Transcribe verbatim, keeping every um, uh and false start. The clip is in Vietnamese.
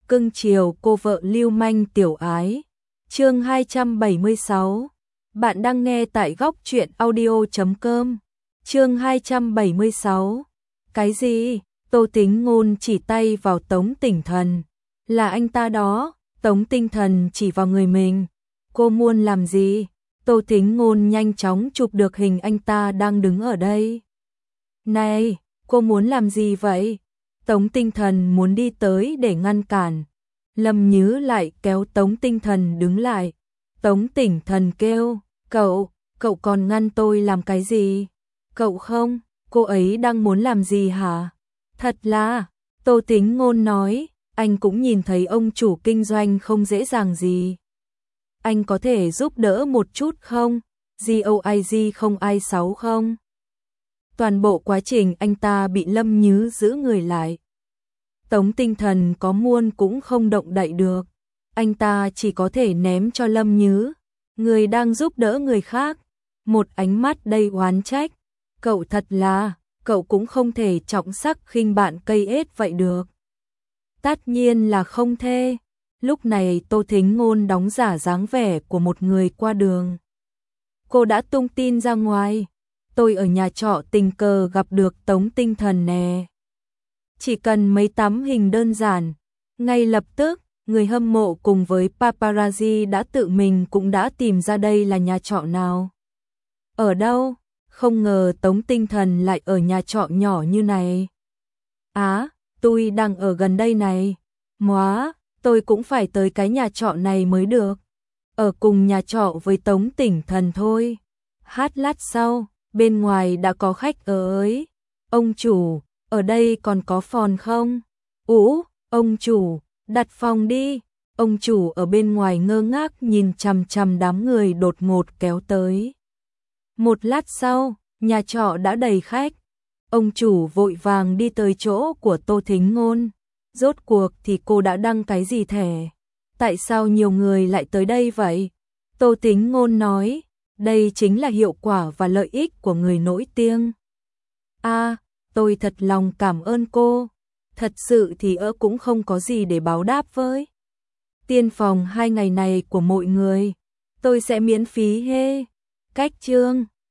cưng chiều cô vợ lưu manh tiểu ái. Chương hai trăm bảy mươi sáu. Bạn đang nghe tại góc truyện audio chấm com. Chương hai trăm bảy mươi sáu. Cái gì? Tô Tính Ngôn chỉ tay vào Tống Tỉnh Thần. Là anh ta đó. Tống Tinh Thần chỉ vào người mình. Cô muốn làm gì? Tô Tính Ngôn nhanh chóng chụp được hình anh ta đang đứng ở đây. Này, cô muốn làm gì vậy? Tống Tinh Thần muốn đi tới để ngăn cản. Lâm Nhứ lại kéo Tống Tinh Thần đứng lại. Tống Tỉnh Thần kêu, cậu, cậu còn ngăn tôi làm cái gì? Cậu không, cô ấy đang muốn làm gì hả? Thật là, Tô Tính Ngôn nói, anh cũng nhìn thấy ông chủ kinh doanh không dễ dàng gì. Anh có thể giúp đỡ một chút không? giê o i giê không i sáu không? Toàn bộ quá trình anh ta bị Lâm Nhứ giữ người lại. Tống Tinh Thần có muôn cũng không động đậy được. Anh ta chỉ có thể ném cho Lâm Nhứ, người đang giúp đỡ người khác, một ánh mắt đầy oán trách. Cậu thật là, cậu cũng không thể trọng sắc khinh bạn cây ết vậy được. Tất nhiên là không thể. Lúc này Tô Thính Ngôn đóng giả dáng vẻ của một người qua đường. Cô đã tung tin ra ngoài. Tôi ở nhà trọ tình cờ gặp được Tống Tinh Thần nè. Chỉ cần mấy tấm hình đơn giản, ngay lập tức, người hâm mộ cùng với paparazzi đã tự mình cũng đã tìm ra đây là nhà trọ nào. Ở đâu? Không ngờ Tống Tinh Thần lại ở nhà trọ nhỏ như này. Á, tôi đang ở gần đây này. Móa, tôi cũng phải tới cái nhà trọ này mới được. Ở cùng nhà trọ với Tống Tỉnh Thần thôi. Hát lát sau, bên ngoài đã có khách ở ấy. Ông chủ, ở đây còn có phòng không? Ú, ông chủ, đặt phòng đi. Ông chủ ở bên ngoài ngơ ngác nhìn chằm chằm đám người đột ngột kéo tới. Một lát sau, nhà trọ đã đầy khách. Ông chủ vội vàng đi tới chỗ của Tô Thính Ngôn. Rốt cuộc thì cô đã đăng cái gì thẻ? Tại sao nhiều người lại tới đây vậy? Tô Thính Ngôn nói, đây chính là hiệu quả và lợi ích của người nổi tiếng. À, tôi thật lòng cảm ơn cô. Thật sự thì ớ cũng không có gì để báo đáp với. Tiền phòng hai ngày này của mọi người, tôi sẽ miễn phí hê. Cách chương